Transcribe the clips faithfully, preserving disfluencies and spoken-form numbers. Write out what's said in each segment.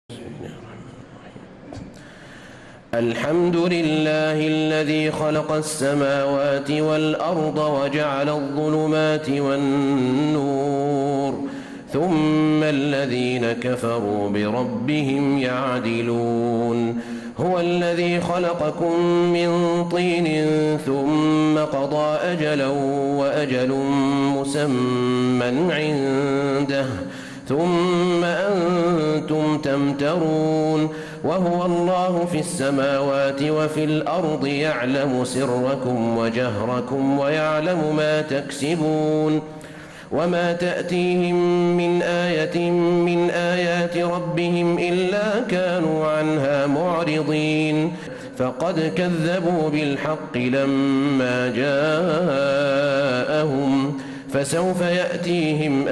الحمد لله الذي خلق السماوات والأرض وجعل الظلمات والنور ثم الذين كفروا بربهم يعدلون. هو الذي خلقكم من طين ثم قضى أجلا وأجل مسمى عنده ثم أنتم تمترون. وهو الله في السماوات وفي الأرض يعلم سركم وجهركم ويعلم ما تكسبون. وما تأتيهم من آية من آيات ربهم إلا كانوا عنها معرضين. فقد كذبوا بالحق لما جاءهم فسوف يأتيهم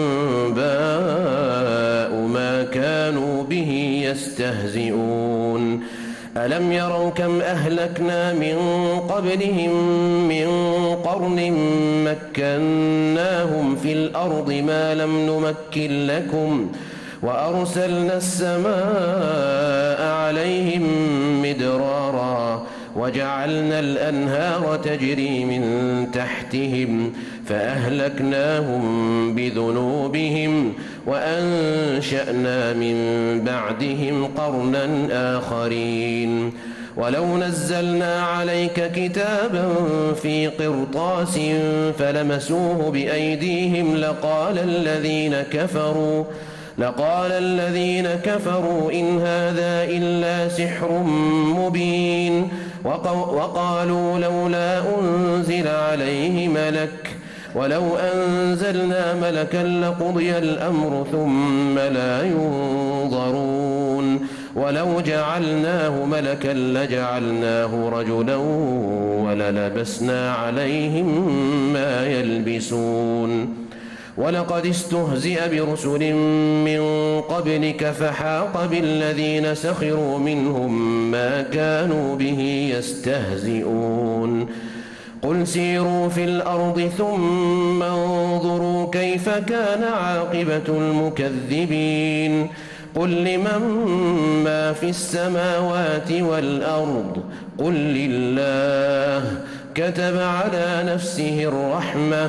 أنباء ما كانوا به يستهزئون. ألم يروا كم أهلكنا من قبلهم من قرن مكناهم في الأرض ما لم نمكن لكم وأرسلنا السماء عليهم مدرارا وجعلنا الأنهار تجري من تحتهم فأهلكناهم بذنوبهم وأنشأنا من بعدهم قرنا آخرين. ولو نزلنا عليك كتابا في قرطاس فلمسوه بأيديهم لقال الذين كفروا لقال الذين كفروا إن هذا إلا سحر مبين. وقالوا لولا أنزل عليه ملك ولو أنزلنا ملكا لقضي الأمر ثم لا ينظرون. ولو جعلناه ملكا لجعلناه رجلا وللبسنا عليهم ما يلبسون. ولقد استهزئ برسل من قبلك فحاق بالذين سخروا منهم ما كانوا به يستهزئون. قل سيروا في الأرض ثم انظروا كيف كان عاقبة المكذبين. قل لمن ما في السماوات والأرض قل لله كتب على نفسه الرحمة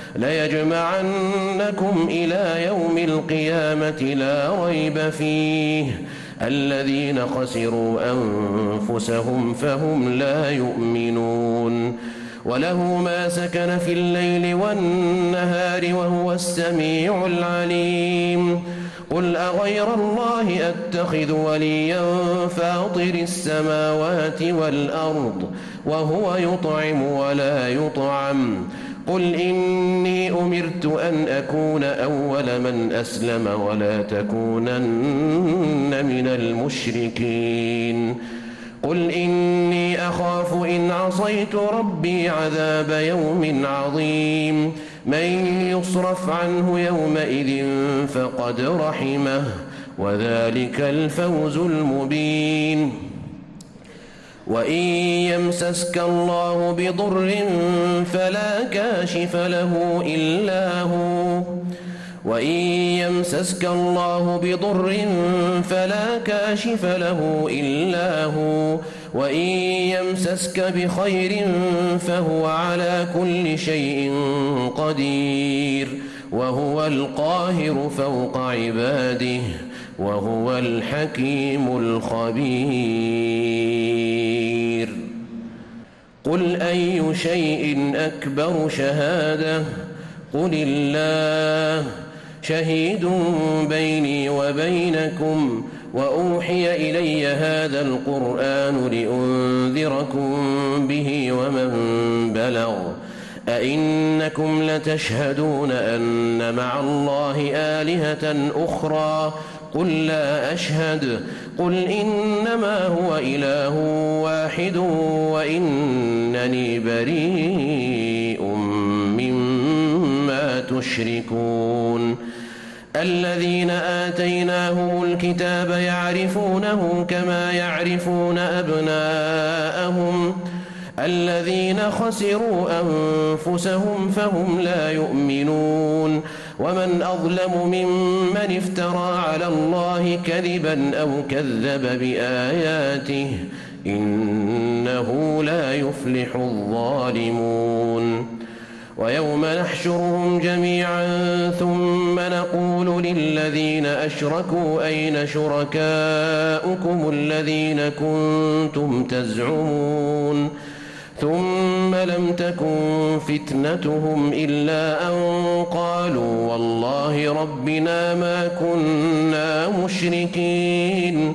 ليجمعنكم إلى يوم القيامة لا ريب فيه الذين خسروا أنفسهم فهم لا يؤمنون. وله ما سكن في الليل والنهار وهو السميع العليم. قل أغير الله أتخذ وليا فاطر السماوات والأرض وهو يطعم ولا يطعم. قل إني أمرت أن أكون أول من أسلم ولا تكونن من المشركين. قل إني أخاف إن عصيت ربي عذاب يوم عظيم. من يصرف عنه يومئذ فقد رحمه وذلك الفوز المبين. وإن يمسسك الله بضر فلا كاشف له إلا هو وإن يمسسك الله بضر فلا كاشف له إلا هو وإن يمسسك بخير فهو على كل شيء قدير وهو القاهر فوق عباده وهو الحكيم الخبير. قل أي شيء أكبر شهادة قل الله شهيد بيني وبينكم وأوحي إلي هذا القرآن لأنذركم به ومن بلغ. أئنكم لتشهدون أن مع الله آلهة أخرى قل لا أشهد قل إنما هو إله واحد وإنني بريء مما تشركون. الذين آتيناهم الكتاب يعرفونه كما يعرفون أبناءهم الذين خسروا أنفسهم فهم لا يؤمنون. ومن أظلم ممن افترى على الله كذبا أو كذب بآياته إنه لا يفلح الظالمون ويوم نحشرهم جميعا ثم نقول للذين أشركوا أين شركاؤكم الذين كنتم تزعمون ثم لم تكن فتنتهم إلا أن قالوا والله ربنا ما كنا مشركين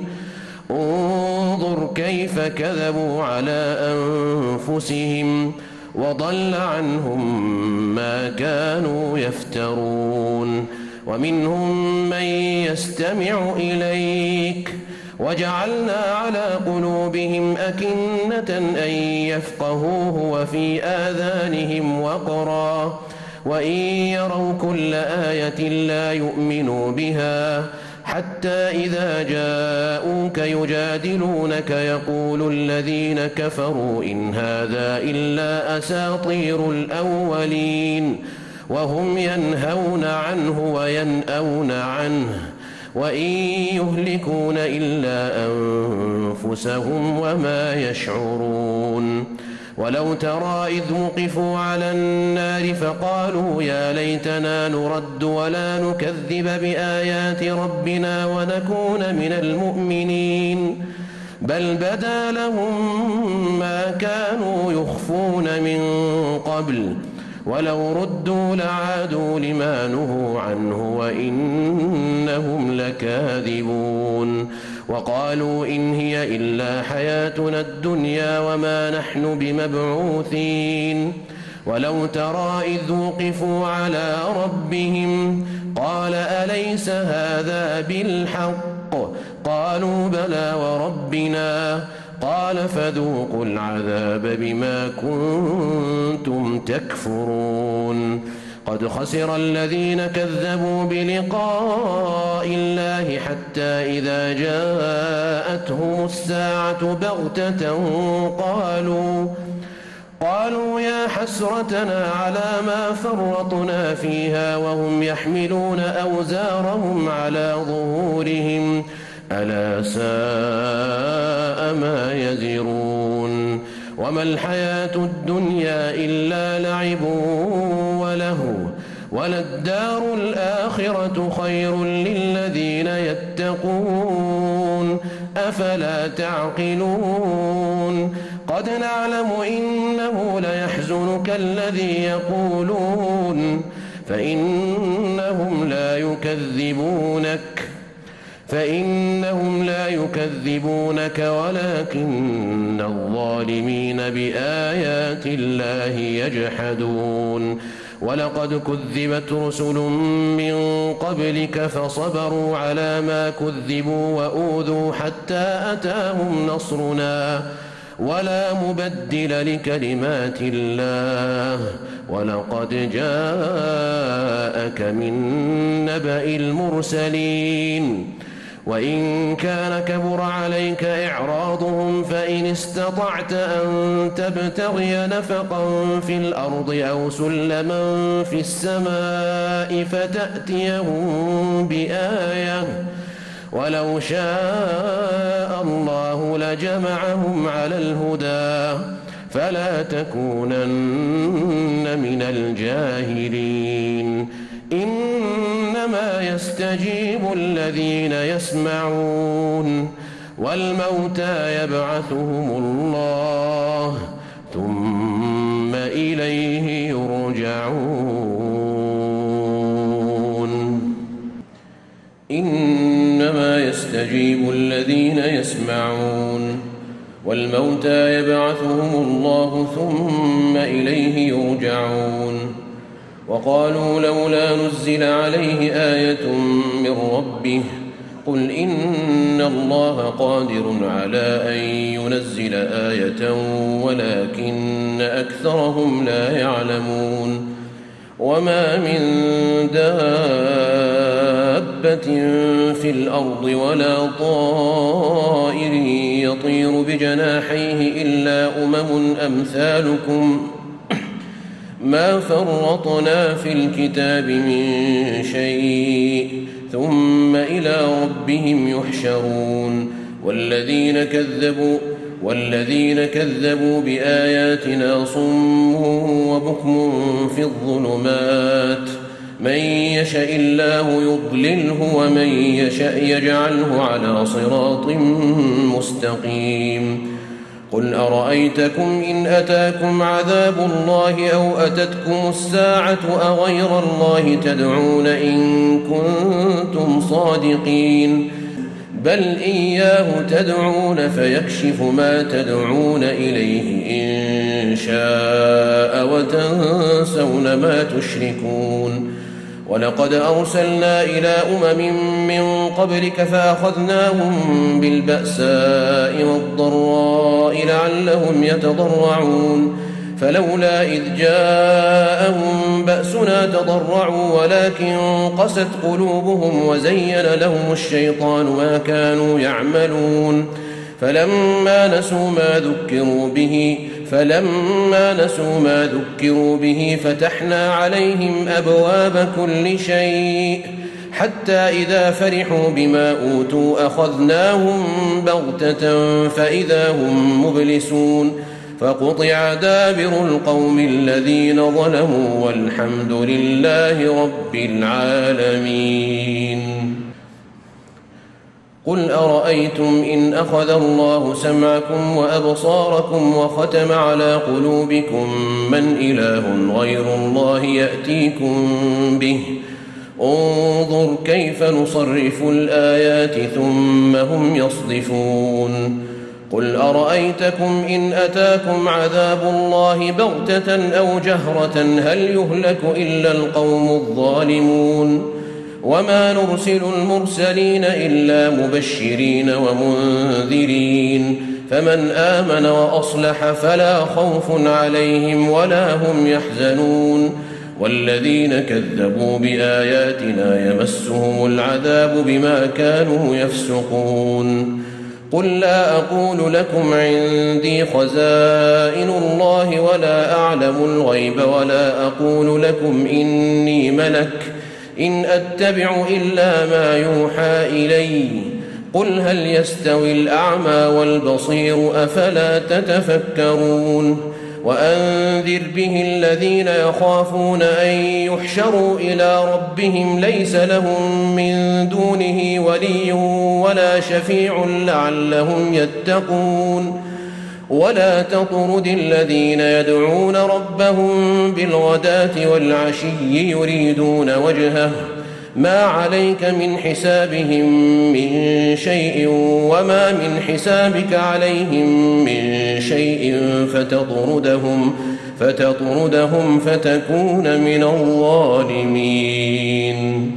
انظر كيف كذبوا على أنفسهم وضل عنهم ما كانوا يفترون ومنهم من يستمع إليك وجعلنا على قلوبهم أكنة أن يفقهوه وفي آذانهم وقرا وإن يروا كل آية لا يؤمنوا بها حتى إذا جاءوك يجادلونك يقول الذين كفروا إن هذا إلا أساطير الأولين وهم ينهون عنه وينأون عنه وإن يهلكون إلا أنفسهم وما يشعرون ولو ترى إذ وقفوا على النار فقالوا يا ليتنا نرد ولا نكذب بآيات ربنا ونكون من المؤمنين بل بدا لهم ما كانوا يخفون من قبل ولو ردوا لعادوا لما نهوا عنه وإنهم لكاذبون وقالوا إن هي إلا حياتنا الدنيا وما نحن بمبعوثين ولو ترى إذ وقفوا على ربهم قال أليس هذا بالحق قالوا بلى وربنا قال فذوقوا العذاب بما كنتم تكفرون قد خسر الذين كذبوا بلقاء الله حتى إذا جاءتهم الساعة بغتة قالوا قالوا يا حسرتنا على ما فرطنا فيها وهم يحملون أوزارهم على ظهورهم ألا ساء ما يزرون وما الحياة الدنيا إلا لعب وله وللدار الآخرة خير للذين يتقون أفلا تعقلون قد نعلم إنه ليحزنك الذي يقولون فإنهم لا يكذبونك فإنهم لا يكذبونك ولكن الظالمين بآيات الله يجحدون ولقد كذبت رسل من قبلك فصبروا على ما كذبوا وأوذوا حتى أتاهم نصرنا ولا مبدل لكلمات الله ولقد جاءك من نبأ المرسلين وإن كان كبر عليك إعراضهم فإن استطعت أن تبتغي نفقا في الأرض أو سلما في السماء فتأتيهم بآية ولو شاء الله لجمعهم على الهدى فلا تكونن من الجاهلين إنما يستجيب الذين يسمعون والموتى يبعثهم الله ثم إليه يرجعون إنما يستجيب الذين يسمعون والموتى يبعثهم الله ثم إليه يرجعون وقالوا لولا نزل عليه آية من ربه قل إن الله قادر على أن ينزل آية ولكن أكثرهم لا يعلمون وما من دابة في الأرض ولا طائر يطير بجناحيه إلا أمم أمثالكم ما فرطنا في الكتاب من شيء ثم إلى ربهم يحشرون والذين كذبوا والذين كذبوا بآياتنا صم وبكم في الظلمات من يشاء الله يضلله ومن يشاء يجعله على صراط مستقيم قل أرأيتكم إن أتاكم عذاب الله أو أتتكم الساعة أغير الله تدعون إن كنتم صادقين بل إياه تدعون فيكشف ما تدعون إليه إن شاء وتنسون ما تشركون ولقد أرسلنا إلى أمم من قبلك فأخذناهم بالبأساء والضراء لعلهم يتضرعون فلولا إذ جاءهم بأسنا تضرعوا ولكن قست قلوبهم وزين لهم الشيطان ما كانوا يعملون فلما نسوا ما ذكروا به فلما نسوا ما ذكروا به فتحنا عليهم أبواب كل شيء حتى إذا فرحوا بما أوتوا أخذناهم بغتة فإذا هم مبلسون فقطع دابر القوم الذين ظلموا والحمد لله رب العالمين قل أرأيتم إن أخذ الله سمعكم وأبصاركم وختم على قلوبكم من إله غير الله يأتيكم به انظر كيف نصرف الآيات ثم هم يصدفون قل أرأيتكم إن أتاكم عذاب الله بغتة أو جهرة هل يهلك إلا القوم الظالمون وما نرسل المرسلين إلا مبشرين ومنذرين فمن آمن وأصلح فلا خوف عليهم ولا هم يحزنون والذين كذبوا بآياتنا يمسهم العذاب بما كانوا يفسقون قل لا أقول لكم عندي خزائن الله ولا أعلم الغيب ولا أقول لكم إني ملك إن أتبع إلا ما يوحى إلي قل هل يستوي الأعمى والبصير أفلا تتفكرون وأنذر به الذين يخافون أن يحشروا إلى ربهم ليس لهم من دونه ولي ولا شفيع لعلهم يتقون ولا تطرد الذين يدعون ربهم بالغداة والعشي يريدون وجهه ما عليك من حسابهم من شيء وما من حسابك عليهم من شيء فتطردهم فتطردهم فتكون من الظالمين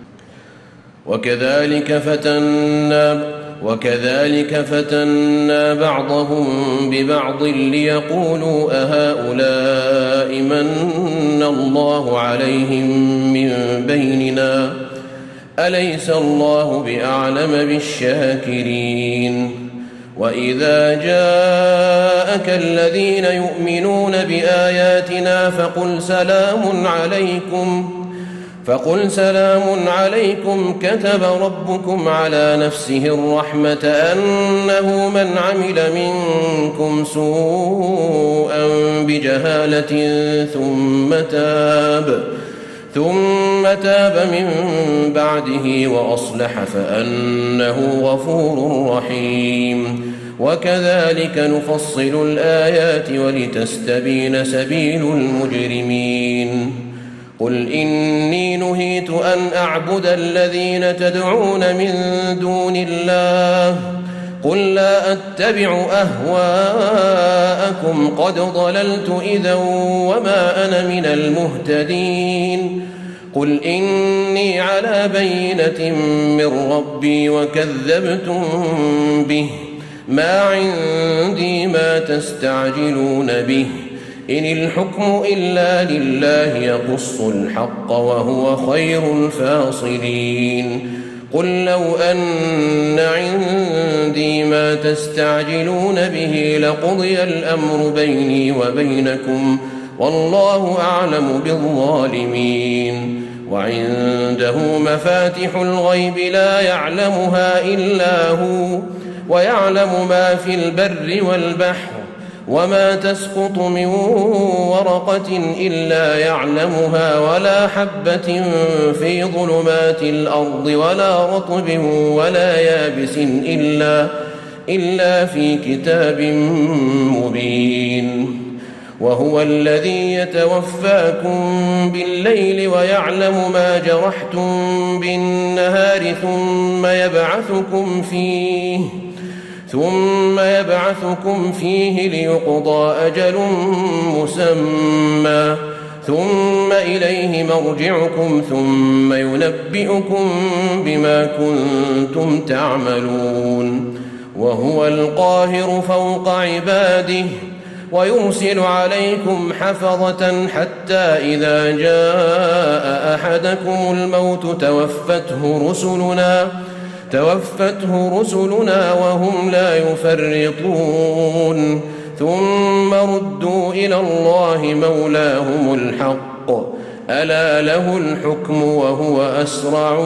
وكذلك فتنا وكذلك فتنا بعضهم ببعض ليقولوا أهؤلاء من الله عليهم من بيننا أليس الله بأعلم بالشاكرين وإذا جاءك الذين يؤمنون بآياتنا فقل سلام عليكم فقل سلام عليكم كتب ربكم على نفسه الرحمة أنه من عمل منكم سوءا بجهالة ثم تاب ثم تاب من بعده وأصلح فأنه غفور رحيم وكذلك نفصل الآيات ولتستبين سبيل المجرمين قل إني نهيت أن أعبد الذين تدعون من دون الله قل لا أتبع أهواءكم قد ضللت إذا وما أنا من المهتدين قل إني على بينة من ربي وكذبتم به ما عندي ما تستعجلون به إن الحكم إلا لله يقص الحق وهو خير الفاصلين قل لو أن عندي ما تستعجلون به لقضي الأمر بيني وبينكم والله أعلم بالظالمين. وعنده مفاتح الغيب لا يعلمها إلا هو ويعلم ما في البر والبحر وما تسقط من ورقة إلا يعلمها ولا حبة في ظلمات الأرض ولا رطب ولا يابس إلا, إلا في كتاب مبين. وهو الذي يتوفاكم بالليل ويعلم ما جرحتم بالنهار ثم يبعثكم فيه ثم يبعثكم فيه ليقضى أجل مسمى ثم إليه مرجعكم ثم ينبئكم بما كنتم تعملون. وهو القاهر فوق عباده ويرسل عليكم حفظة حتى إذا جاء أحدكم الموت توفته رسلنا توفته رسلنا وهم لا يفرطون ثم ردوا إلى الله مولاهم الحق ألا له الحكم وهو أسرع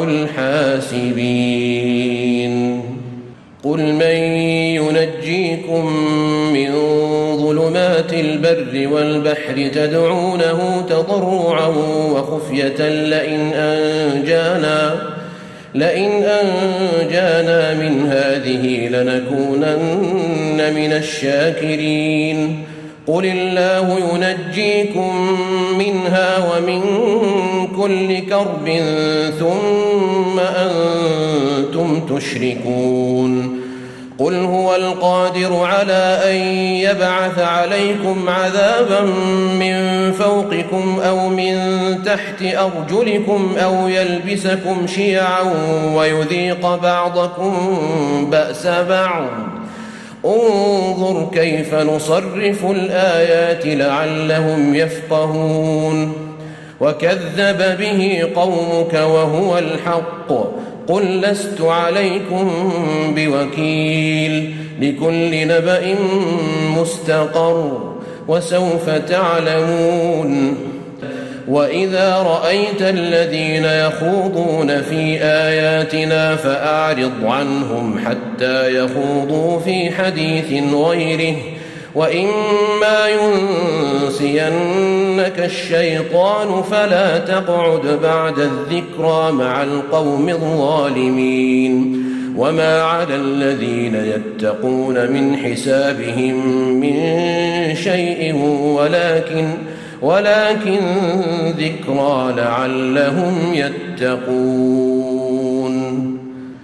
الحاسبين. قل من ينجيكم من ظلمات البر والبحر تدعونه تضرعا وخفية لئن أنجانا لئن أنجانا من هذه لنكونن من الشاكرين. قل الله ينجيكم منها ومن كل كرب ثم أنتم تشركون. قل هو القادر على أن يبعث عليكم عذابا من فوقكم أو من تحت أرجلكم أو يلبسكم شيعا ويذيق بعضكم بأس بعض. انظر كيف نصرف الآيات لعلهم يفقهون. وكذب به قومك وهو الحق قل لست عليكم بوكيل لكل نبأ مستقر وسوف تعلمون. وإذا رأيت الذين يخوضون في آياتنا فأعرض عنهم حتى يخوضوا في حديث غيره وإما ينسينك الشيطان فلا تقعد بعد الذكرى مع القوم الظالمين. وما على الذين يتقون من حسابهم من شيء ولكن ولكن ذكرى لعلهم يتقون.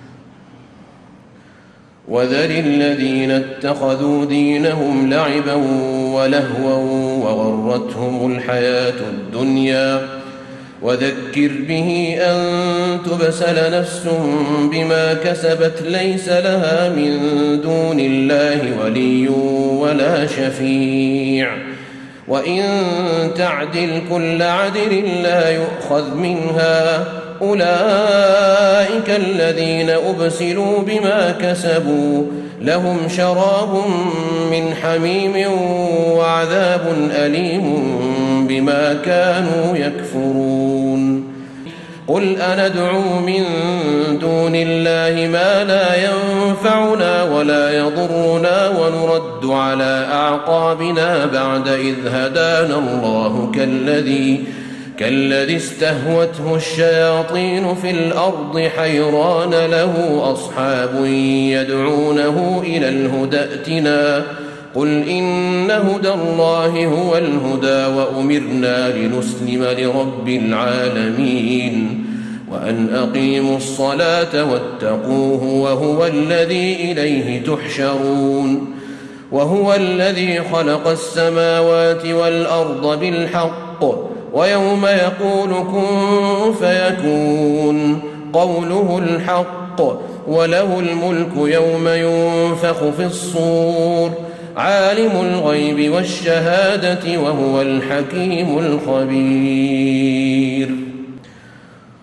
وذر الذين اتخذوا دينهم لعبا ولهوا وغرتهم الحياة الدنيا وذكر به أن تبسل نفس بما كسبت ليس لها من دون الله ولي ولا شفيع وإن تعدل كل عدل لا يؤخذ منها أولئك الذين أبسلوا بما كسبوا لهم شراب من حميم وعذاب أليم بما كانوا يكفرون. قل أندعو من دون الله ما لا ينفعنا ولا يضرنا ونرد على أعقابنا بعد إذ هدانا الله كالذي كالذي استهوته الشياطين في الأرض حيران له أصحاب يدعونه إلى الهدى ائتنا قل إن هدى الله هو الهدى وأمرنا لنسلم لرب العالمين وأن أقيموا الصلاة واتقوه وهو الذي إليه تحشرون. وهو الذي خلق السماوات والأرض بالحق ويوم يقول كن فيكون قوله الحق وله الملك يوم ينفخ في الصور عالم الغيب والشهادة وهو الحكيم الخبير.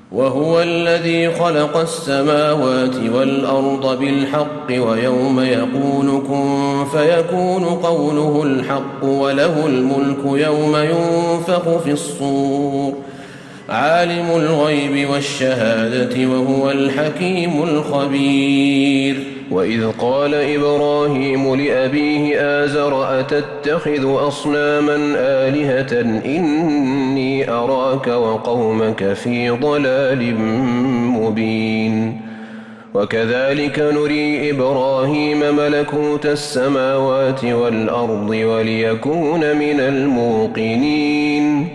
وهو الذي خلق السماوات والأرض بالحق ويوم يقول كن فيكون قوله الحق وله الملك يوم ينفخ في الصور عالم الغيب والشهادة وهو الحكيم الخبير. وإذ قال إبراهيم لأبيه آزر أتتخذ أصناما آلهة إني أراك وقومك في ضلال مبين. وكذلك نري إبراهيم ملكوت السماوات والأرض وليكون من الموقنين.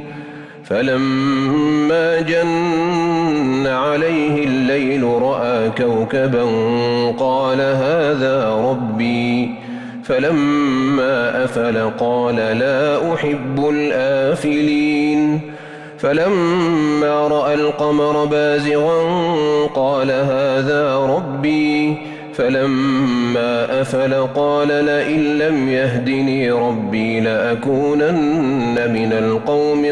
فلما جن عليه الليل رأى كوكبا قال هذا ربي فلما أفل قال لا أحب الآفلين. فلما رأى القمر بازغا قال هذا ربي فلما أفل قال لئن لم يهدني ربي لأكونن من القوم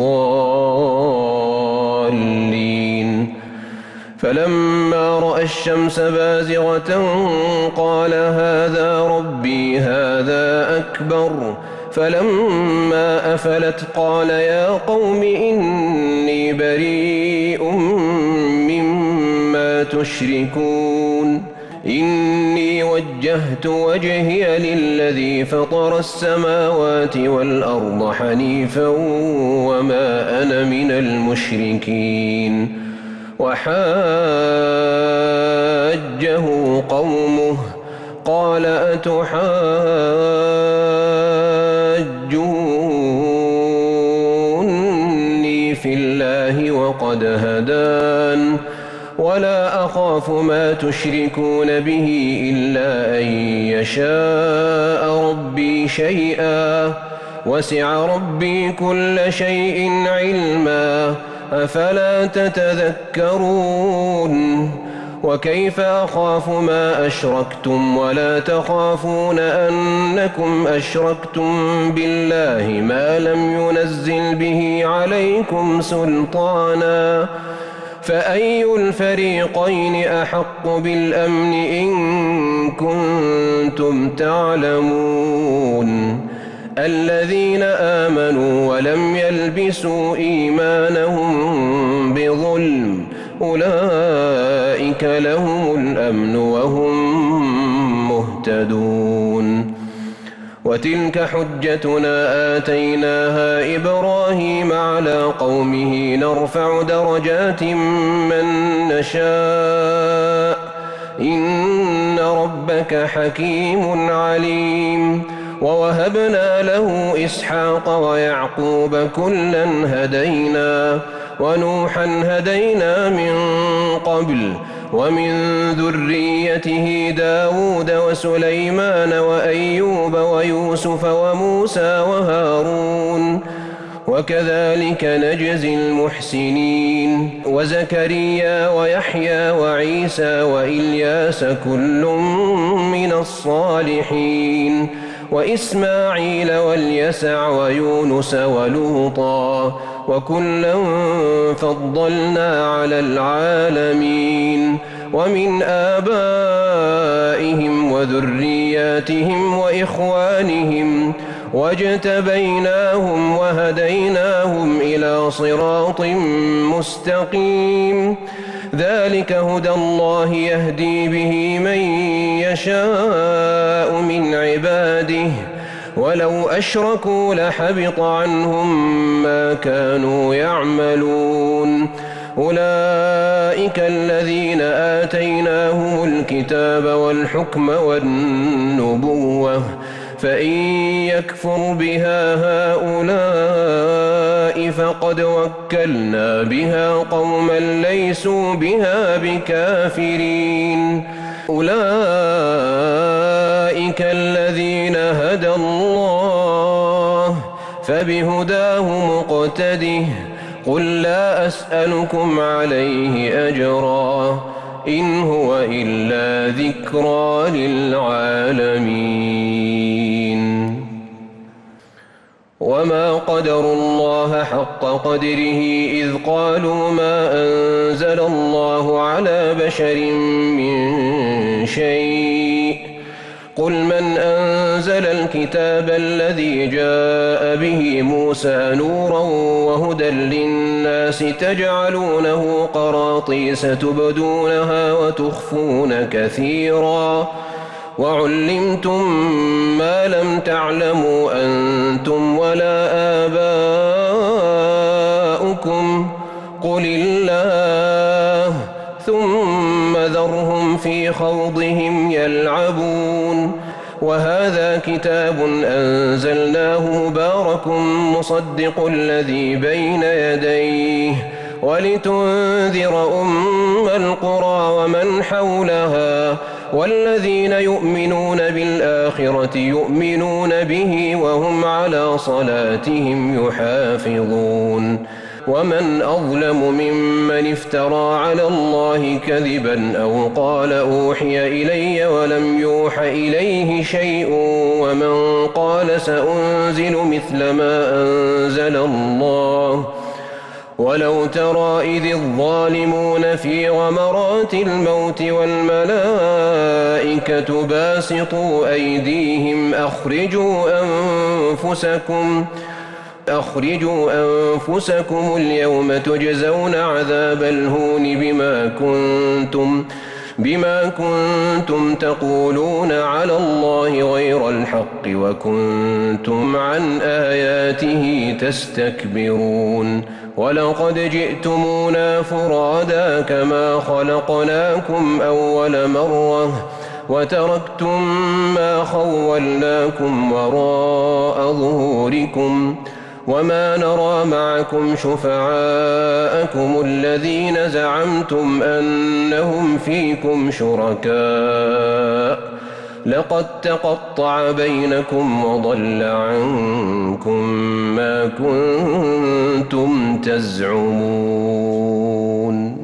الضالين. فلما رأى الشمس بازغة قال هذا ربي هذا أكبر فلما أفلت قال يا قوم إني بريء مما تشركون إني وجهت وجهي للذي فطر السماوات والأرض حنيفا وما أنا من المشركين. وحاجه قومه قال أتحاجوني في الله وقد هدان ولا أخاف ما تشركون به إلا أن يشاء ربي شيئا وسع ربي كل شيء علما أفلا تتذكرون. وكيف أخاف ما أشركتم ولا تخافون أنكم أشركتم بالله ما لم ينزل به عليكم سلطانا فأي الفريقين أحق بالأمن إن كنتم تعلمون. الذين آمنوا ولم يلبسوا إيمانهم بظلم أولئك لهم الأمن وهم مهتدون. وتلك حجتنا آتيناها إبراهيم على قومه نرفع درجات من نشاء إن ربك حكيم عليم. ووهبنا له إسحاق ويعقوب كلا هدينا ونوحا هدينا من قبل ومن ذريته داود وسليمان وأيوب ويوسف وموسى وهارون وكذلك نجزي المحسنين. وزكريا ويحيى وعيسى وإلياس كل من الصالحين وإسماعيل واليسع ويونس ولوطا وكلا فضلنا على العالمين. ومن آبائهم وذرياتهم وإخوانهم واجتبيناهم وهديناهم إلى صراط مستقيم. ذلك هدى الله يهدي به من يشاء من عباده ولو أشركوا لحبط عنهم ما كانوا يعملون. أولئك الذين آتيناهم الكتاب والحكم والنبوة فإن يكفر بها هؤلاء فقد وكلنا بها قوما ليسوا بها بكافرين. أولئك الذين هدى الله فبهداه مقتده قل لا أسألكم عليه أجرا إن هو إلا ذكرى للعالمين. وما قدروا الله حق قدره إذ قالوا ما أنزل الله على بشر من شيء قل من أنزل الكتاب الذي جاء به موسى نورا وهدى للناس تجعلونه قراطيس تبدونها وتخفون كثيرا وعلمتم ما لم تعلموا أنتم ولا آباؤكم قل الله ثم ذرهم في خوضهم يلعبون وهذا كتاب أنزلناه مبارك مصدق الذي بين يديه ولتنذر أم القرى ومن حولها والذين يؤمنون بالآخرة يؤمنون به وهم على صلاتهم يحافظون ومن أظلم ممن افترى على الله كذبا أو قال أوحي إلي ولم يوح إليه شيء ومن قال سأنزل مثل ما أنزل الله ولو ترى إذ الظالمون في غمرات الموت والملائكة باسطوا أيديهم أخرجوا أنفسكم أخرجوا أنفسكم اليوم تجزون عذاب الهون بما كنتم بما كنتم تقولون على الله غير الحق وكنتم عن آياته تستكبرون ولقد جئتمونا فرادا كما خلقناكم أول مرة وتركتم ما خولناكم وراء ظهوركم وما نرى معكم شفعاءكم الذين زعمتم أنهم فيكم شركاء لقد تقطع بينكم وضل عنكم ما كنتم تزعمون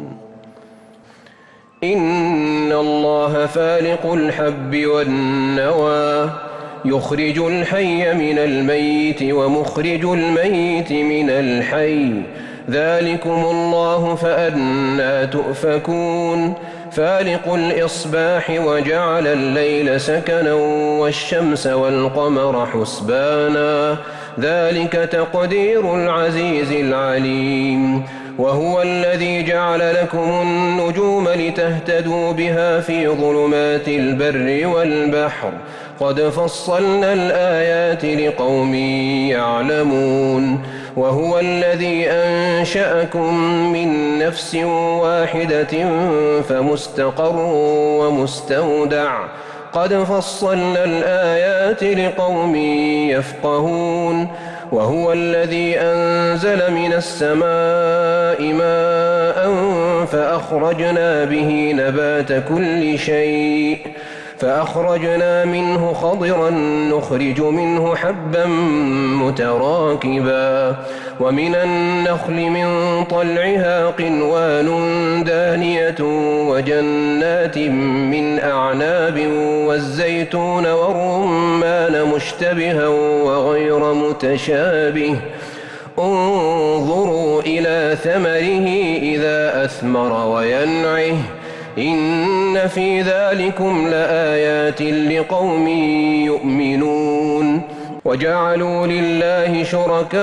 إن الله فالق الحب والنوى يخرج الحي من الميت ومخرج الميت من الحي ذلكم الله فأنى تؤفكون فالق الإصباح وجعل الليل سكنا والشمس والقمر حسبانا ذلك تقدير العزيز العليم وهو الذي جعل لكم النجوم لتهتدوا بها في ظلمات البر والبحر قد فصلنا الآيات لقوم يعلمون وهو الذي أنشأكم من نفس واحدة فمستقر ومستودع قد فصلنا الآيات لقوم يفقهون وهو الذي أنزل من السماء ماء فأخرجنا به نبات كل شيء فأخرجنا منه خضرا نخرج منه حبا متراكبا ومن النخل من طلعها قنوان دانية وجنات من أعناب والزيتون والرمان مشتبها وغير متشابه انظروا إلى ثمره إذا أثمر وينعه إن في ذلكم لآيات لقوم يؤمنون وجعلوا لله شركاء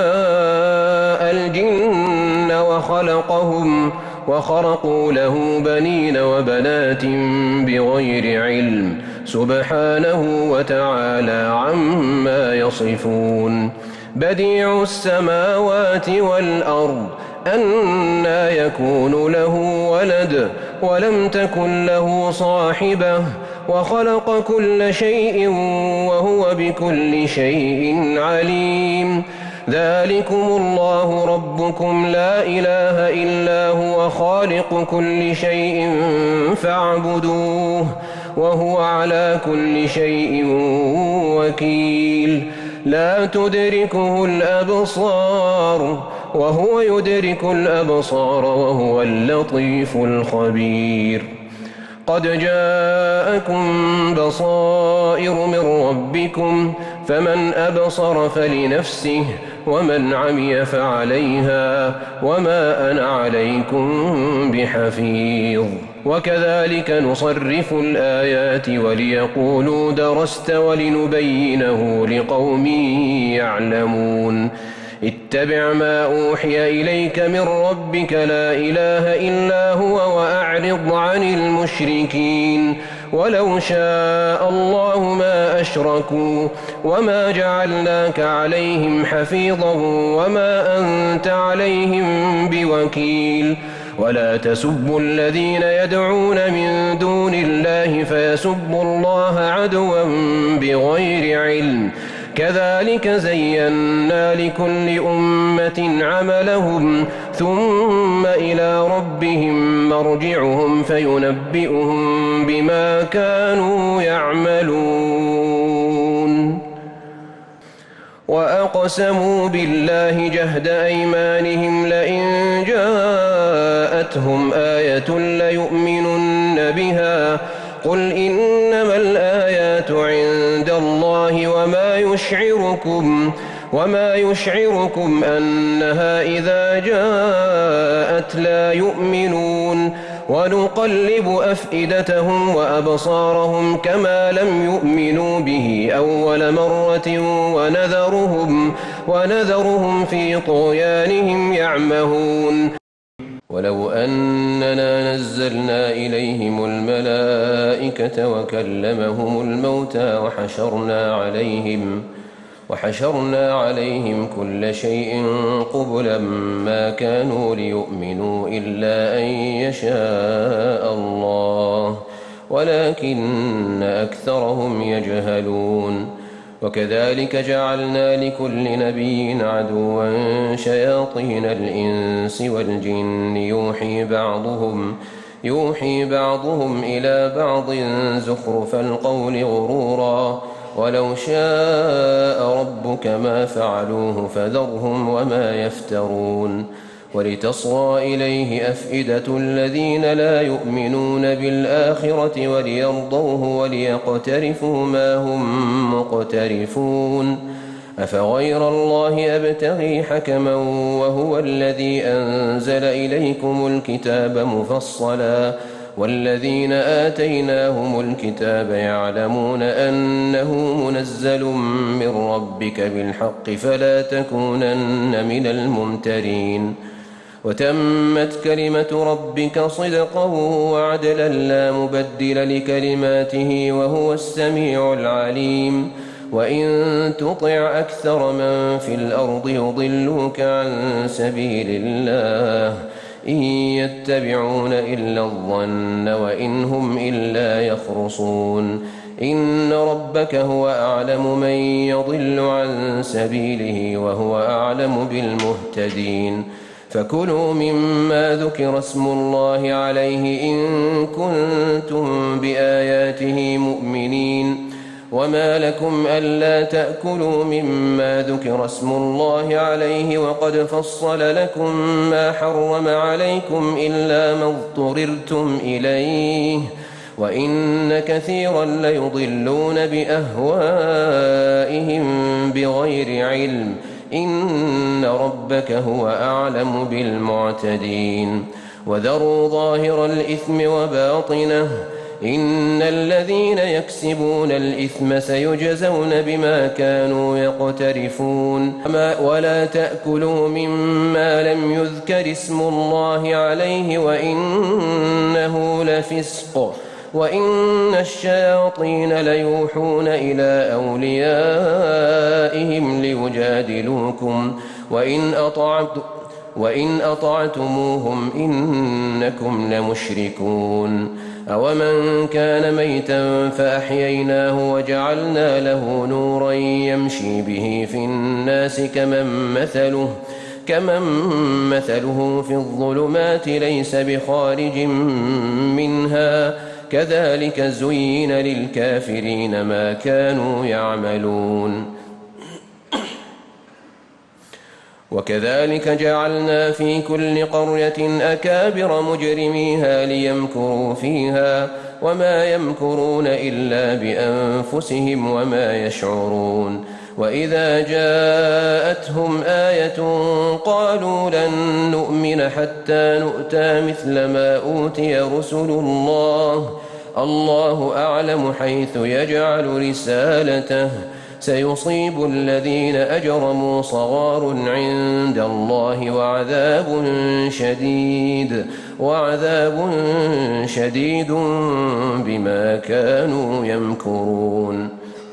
الجن وخلقهم وخرقوا له بنين وبنات بغير علم سبحانه وتعالى عما يصفون بديع السماوات والأرض أنى يكون له ولد ولم تكن له صاحبة وخلق كل شيء وهو بكل شيء عليم ذلكم الله ربكم لا إله إلا هو خالق كل شيء فاعبدوه وهو على كل شيء وكيل لا تدركه الأبصار وهو يدرك الأبصار وهو اللطيف الخبير قد جاءكم بصائر من ربكم فمن أبصر فلنفسه ومن عمي فعليها وما أنا عليكم بحفيظ. وكذلك نصرف الآيات وليقولوا درست ولنبينه لقوم يعلمون. اتبع ما أوحي إليك من ربك لا إله إلا هو وأعرض عن المشركين ولو شاء الله ما أشركوا وما جعلناك عليهم حفيظا وما أنت عليهم بوكيل. ولا تسبوا الذين يدعون من دون الله فيسبوا الله عدوا بغير علم كذلك زينا لكل أمة عملهم ثم إلى ربهم مرجعهم فينبئهم بما كانوا يعملون. وأقسموا بالله جهد أيمانهم لئن جاءتهم آية ليؤمنن بها قل إنما الآيات عند الله وما يشعركم وما يشعركم أنها إذا جاءت لا يؤمنون. ونقلب أفئدتهم وأبصارهم كما لم يؤمنوا به أول مرة ونذرهم, ونذرهم في طغيانهم يعمهون. ولو أننا نزلنا إليهم الملائكة وكلمهم الموتى وحشرنا عليهم وحشرنا عليهم كل شيء قبلا ما كانوا ليؤمنوا إلا أن يشاء الله ولكن أكثرهم يجهلون. وكذلك جعلنا لكل نبي عدوا شياطين الإنس والجن يوحي بعضهم يوحي بعضهم إلى بعض زخرف القول غرورا ولو شاء ربك ما فعلوه فذرهم وما يفترون. ولتصغى إليه أفئدة الذين لا يؤمنون بالآخرة وليرضوه وليقترفوا ما هم مقترفون. أفغير الله أبتغي حكما وهو الذي أنزل إليكم الكتاب مفصلا والذين آتيناهم الكتاب يعلمون أنه منزل من ربك بالحق فلا تكونن من الممترين. وتمت كلمة ربك صدقا وعدلا لا مبدل لكلماته وهو السميع العليم. وإن تطع أكثر من في الأرض يضلوك عن سبيل الله إن يتبعون إلا الظن وإن هم إلا يخرصون. إن ربك هو أعلم من يضل عن سبيله وهو أعلم بالمهتدين. فكلوا مما ذكر اسم الله عليه إن كنتم بآياته مؤمنين. وما لكم ألا تأكلوا مما ذكر اسم الله عليه وقد فصل لكم ما حرم عليكم إلا ما اضطررتم إليه وإن كثيرا ليضلون بأهوائهم بغير علم إن ربك هو أعلم بالمعتدين. وذروا ظاهر الإثم وباطنه إن الذين يكسبون الإثم سيجزون بما كانوا يقترفون. ولا تأكلوا مما لم يذكر اسم الله عليه وإنه لفسق وإن الشياطين ليوحون إلى أوليائهم ليجادلوكم وإن أطعتم وإن أطعتموهم إنكم لمشركون. أومن كان ميتا فأحييناه وجعلنا له نورا يمشي به في الناس كمن مثله كمن مثله في الظلمات ليس بخارج منها كذلك زين للكافرين ما كانوا يعملون. وكذلك جعلنا في كل قرية أكابر مجرميها ليمكروا فيها وما يمكرون إلا بأنفسهم وما يشعرون. وإذا جاءتهم آية قالوا لن نؤمن حتى نؤتى مثل ما أوتي رسل الله الله أعلم حيث يجعل رسالته سيصيب الذين أجرموا صغار عند الله وعذاب شديد وعذاب شديد بما كانوا يمكرون.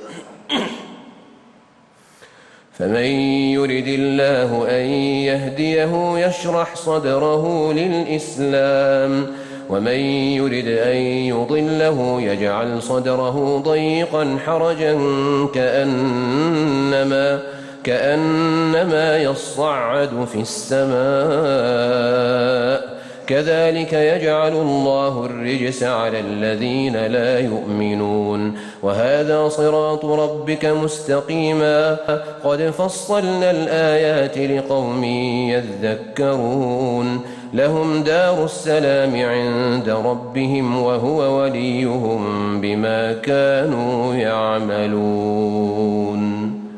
فمن يرد الله أن يهديه يشرح صدره للإسلام ومن يرد أن يضله يجعل صدره ضيقا حرجا كأنما, كأنما يصعد في السماء كذلك يجعل الله الرجس على الذين لا يؤمنون. وهذا صراط ربك مستقيما قد فصلنا الآيات لقوم يذكرون. لهم دار السلام عند ربهم وهو وليهم بما كانوا يعملون.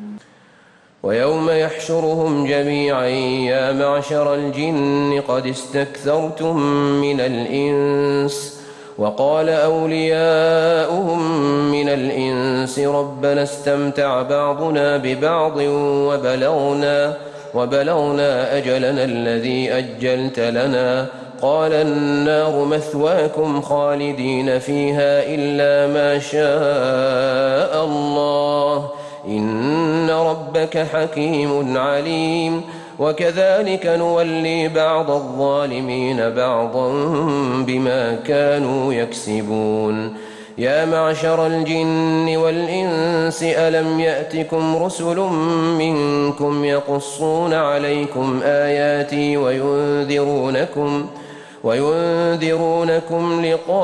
ويوم يحشرهم جميعا يا معشر الجن قد استكثرتم من الإنس وقال أولياؤهم من الإنس ربنا استمتع بعضنا ببعض وبلغنا, وبلغنا أجلنا الذي أجلت لنا قال النار مثواكم خالدين فيها إلا ما شاء الله إن ربك حكيم عليم. وكذلك نولي بعض الظالمين بعضا بما كانوا يكسبون. يا معشر الجن والإنس ألم يأتكم رسل منكم يقصون عليكم آياتي وينذرونكم وينذرونكم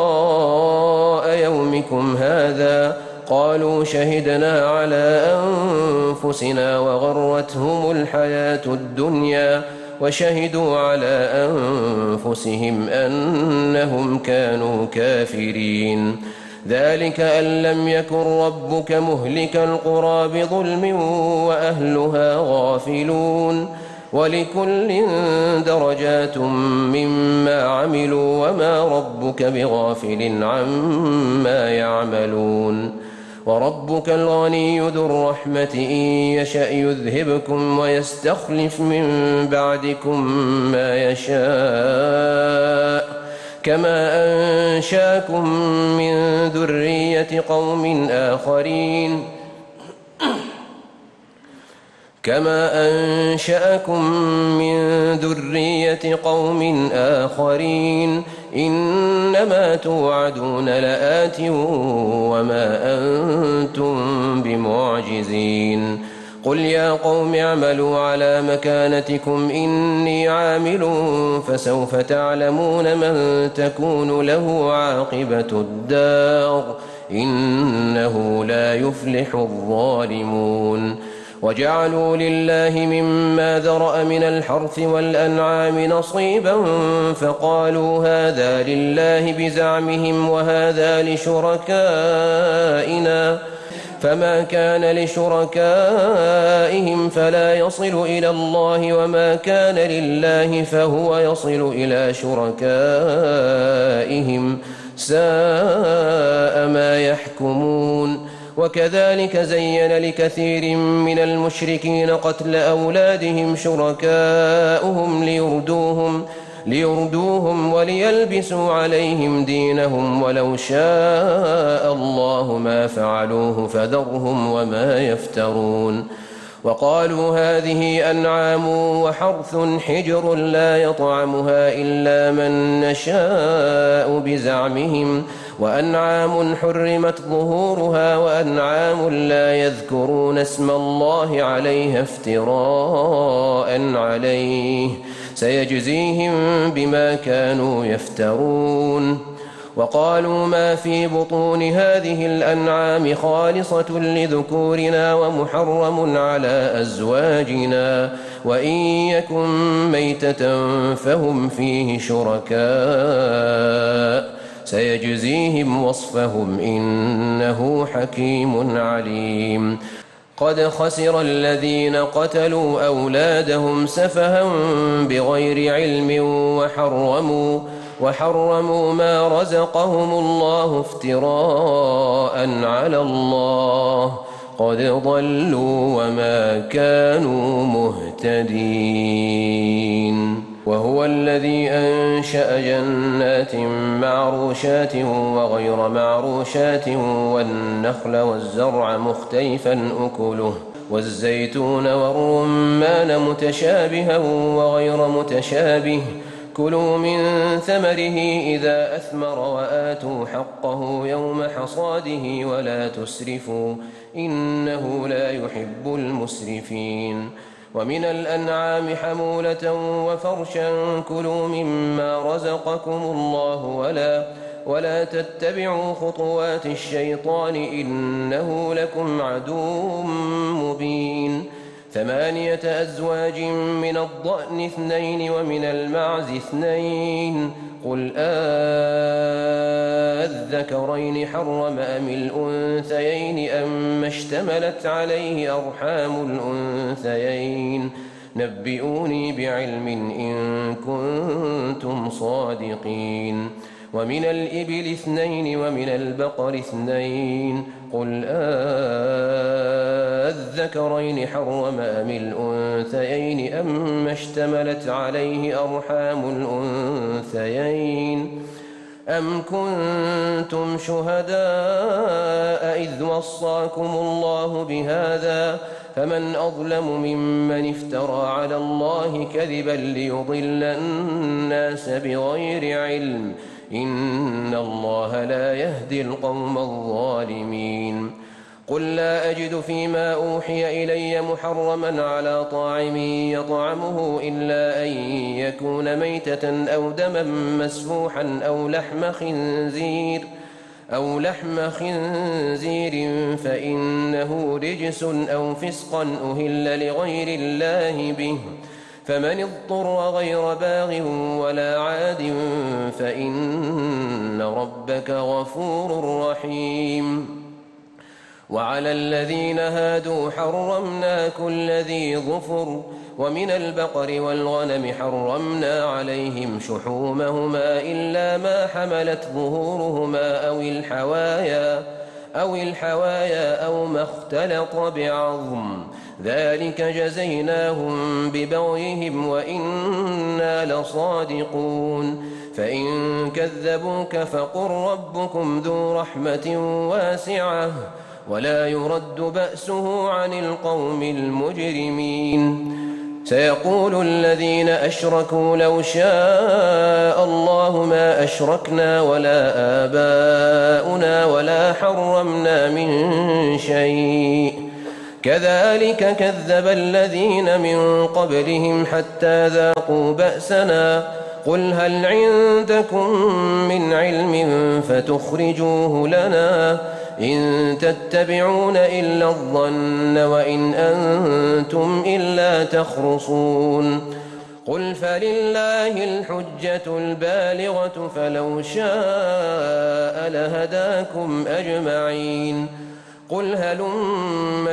لقاء يومكم هذا قالوا شهدنا على أنفسنا وغرتهم الحياة الدنيا وشهدوا على أنفسهم أنهم كانوا كافرين. ذلك أن لم يكن ربك مهلك القرى بظلم وأهلها غافلون. ولكل درجات مما عملوا وما ربك بغافل عما يعملون. وربك الغني ذو الرحمة إن يشأ يذهبكم ويستخلف من بعدكم ما يشاء كما أنشاكم من ذرية قوم آخرين كما أنشأكم من ذرية قوم آخرين إنما توعدون لآت وما أنتم بمعجزين. قل يا قوم اعملوا على مكانتكم إني عامل فسوف تعلمون من تكون له عاقبة الدار إنه لا يفلح الظالمون. وجعلوا لله مما ذرأ من الحرث والأنعام نصيبا فقالوا هذا لله بزعمهم وهذا لشركائنا فما كان لشركائهم فلا يصل إلى الله وما كان لله فهو يصل إلى شركائهم ساء ما يحكمون. وكذلك زين لكثير من المشركين قتل أولادهم شركاؤهم ليردوهم, ليردوهم وليلبسوا عليهم دينهم ولو شاء الله ما فعلوه فذرهم وما يفترون. وقالوا هذه أنعام وحرث حجر لا يطعمها إلا من نشاء بزعمهم وأنعام حرمت ظهورها وأنعام لا يذكرون اسم الله عليها افتراء عليه سيجزيهم بما كانوا يفترون. وقالوا ما في بطون هذه الأنعام خالصة لذكورنا ومحرم على أزواجنا وإن يكن ميتة فهم فيه شركاء سيجزيهم وصفهم إنه حكيم عليم. قد خسر الذين قتلوا أولادهم سفها بغير علم وحرموا, وحرموا ما رزقهم الله افتراء على الله قد ضلوا وما كانوا مهتدين. وهو الذي أنشأ جنات معروشات وغير معروشات والنخل والزرع مختلفا أكله والزيتون والرمان متشابها وغير متشابه كلوا من ثمره إذا أثمر وآتوا حقه يوم حصاده ولا تسرفوا إنه لا يحب المسرفين. ومن الأنعام حمولة وفرشا كلوا مما رزقكم الله ولا, ولا تتبعوا خطوات الشيطان إنه لكم عدو مبين. ثمانية أزواج من الضأن اثنين ومن المعز اثنين قل أذكرين حرم أم الأنثيين أم اشتملت عليه أرحام الأنثيين نبئوني بعلم إن كنتم صادقين. ومن الإبل اثنين ومن البقر اثنين قل أذكرين حرم أم الأنثيين أم اشتملت عليه أرحام الأنثيين أم كنتم شهداء إذ وصاكم الله بهذا فمن أظلم ممن افترى على الله كذبا ليضل الناس بغير علم إن الله لا يهدي القوم الظالمين. قل لا أجد فيما أوحي إلي محرما على طاعم يطعمه إلا أن يكون ميتة أو دما مسفوحا أو لحم خنزير أو لحم خنزير فإنه رجس أو فسقا أهل لغير الله به فمن اضطر غير باغ ولا عاد فإن ربك غفور رحيم. وعلى الذين هادوا حرمنا كل ذي ظفر ومن البقر والغنم حرمنا عليهم شحومهما إلا ما حملت ظهورهما أو الحوايا أو الحوايا أو ما اختلط بعظم ذلك جزيناهم ببغيهم وإنا لصادقون. فإن كذبوك فقل ربكم ذو رحمة واسعة ولا يرد بأسه عن القوم المجرمين. سيقول الذين أشركوا لو شاء الله ما أشركنا ولا آباؤنا ولا حرمنا من شيء كذلك كذب الذين من قبلهم حتى ذاقوا بأسنا قل هل عندكم من علم فتخرجوه لنا إن تتبعون إلا الظن وإن أنتم إلا تخرصون. قل فلله الحجة البالغة فلو شاء لهداكم أجمعين. قل هلم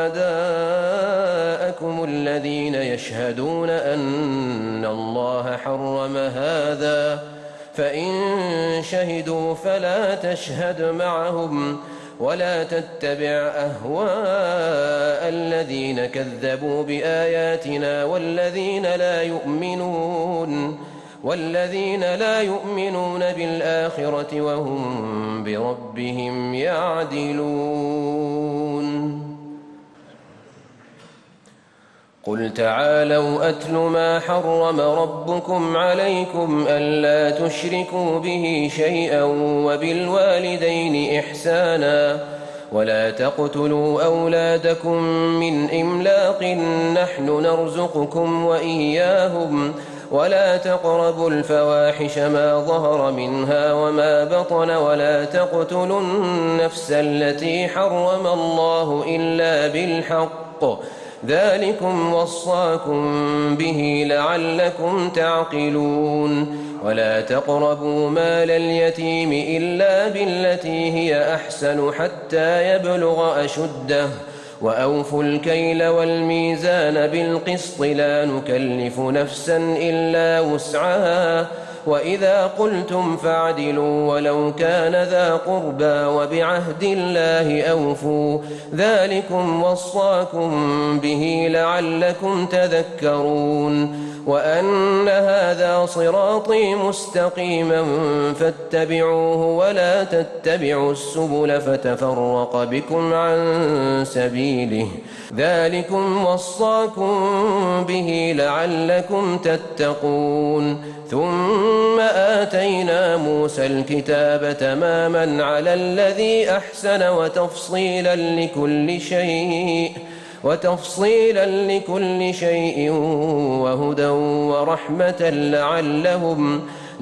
شهداءكم الذين يشهدون أن الله حرم هذا فإن شهدوا فلا تشهد معهم ولا تتبع أهواء الذين كذبوا بآياتنا والذين لا يؤمنون والذين لا يؤمنون بالآخرة وهم بربهم يعدلون. قل تعالوا أتل ما حرم ربكم عليكم ألا تشركوا به شيئا وبالوالدين إحسانا ولا تقتلوا أولادكم من إملاق نحن نرزقكم وإياهم ولا تقربوا الفواحش ما ظهر منها وما بطن ولا تقتلوا النفس التي حرم الله إلا بالحق ذلكم وصاكم به لعلكم تعقلون. ولا تقربوا مال اليتيم إلا بالتي هي أحسن حتى يبلغ أشده وأوفوا الكيل والميزان بالقسط لا نكلف نفسا إلا وسعها وإذا قلتم فاعدلوا ولو كان ذا قربى وبعهد الله أوفوا ذلكم وصاكم به لعلكم تذكرون وأن هذا صراطي مستقيما فاتبعوه ولا تتبعوا السبل فتفرق بكم عن سبيله ذلكم وصاكم به لعلكم تتقون ثم آتينا موسى الكتاب تماما على الذي أحسن وتفصيلا لكل شيء وتفصيلا لكل شيء وهدى ورحمة لعلهم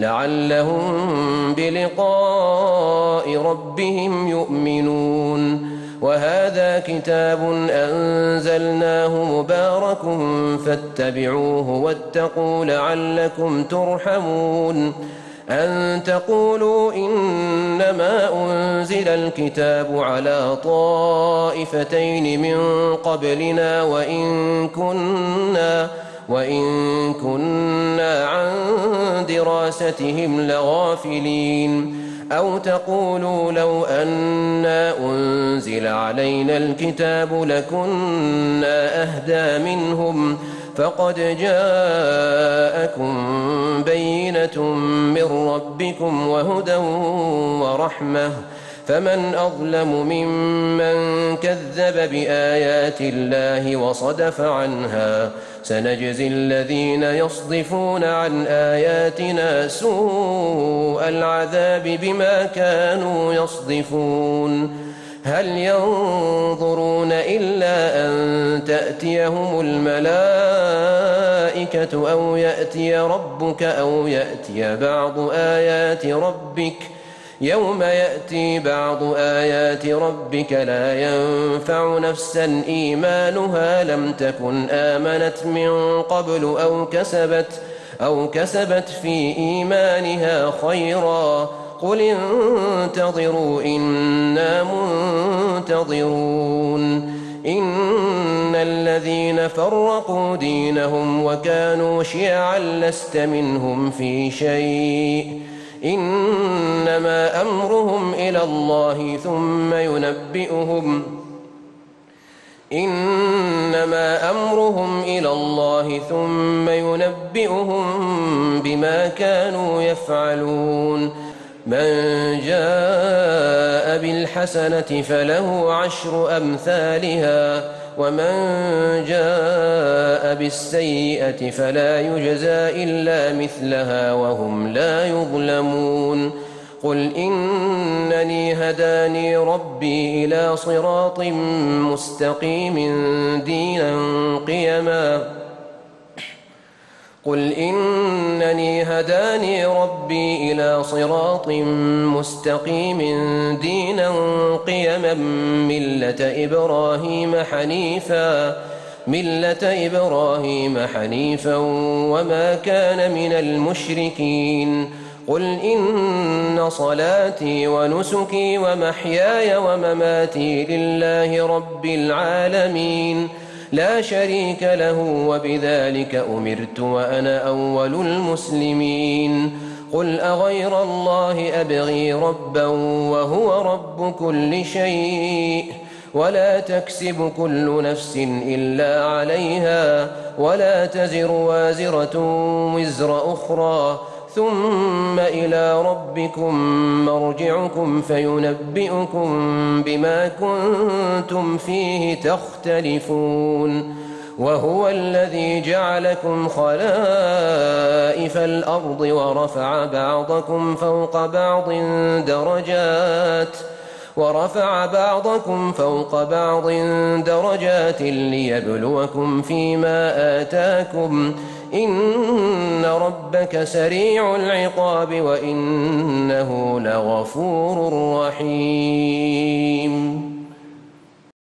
لعلهم بلقاء ربهم يؤمنون وهذا كتاب أنزلناه مبارك فاتبعوه واتقوا لعلكم ترحمون أن تقولوا إنما أنزل الكتاب على طائفتين من قبلنا وإن كنا وإن كنا عن دراستهم لغافلين أو تقولوا لو أنا أنزل علينا الكتاب لكنا أهدى منهم فقد جاءكم بينة من ربكم وهدى ورحمة فمن أظلم ممن كذب بآيات الله وصدف عنها سنجزي الذين يصدفون عن آياتنا سوء العذاب بما كانوا يصدفون هل ينظرون إلا أن تأتيهم الملائكة أو يأتي ربك أو يأتي بعض آيات ربك يوم يأتي بعض آيات ربك لا ينفع نفسا إيمانها لم تكن آمنت من قبل أو كسبت أو كسبت في إيمانها خيرا قل انتظروا إنا منتظرون إن الذين فرقوا دينهم وكانوا شيعا لست منهم في شيء إنما أمرهم إلى الله ثم ينبئهم إنما أمرهم إلى الله ثم ينبئهم بما كانوا يفعلون من جاء بالحسنة فله عشر أمثالها ومن جاء بالسيئة فلا يجزى إلا مثلها وهم لا يظلمون قل إنني هداني ربي إلى صراط مستقيم دينا قيما قل إنني هداني ربي إلى صراط مستقيم دينا قيما ملة إبراهيم حنيفا ملة إبراهيم حنيفا وما كان من المشركين قل إن صلاتي ونسكي ومحياي ومماتي لله رب العالمين لا شريك له وبذلك أمرت وأنا أول المسلمين قل أغير الله أبغي ربا وهو رب كل شيء ولا تكسب كل نفس إلا عليها ولا تزر وازرة وزر أخرى ثم إلى ربكم مرجعكم فينبئكم بما كنتم فيه تختلفون وهو الذي جعلكم خلائف الأرض ورفع بعضكم فوق بعض درجات ورفع بعضكم فوق بعض درجات ليبلوكم فيما آتاكم إن ربك سريع العقاب وإنه لغفور رحيم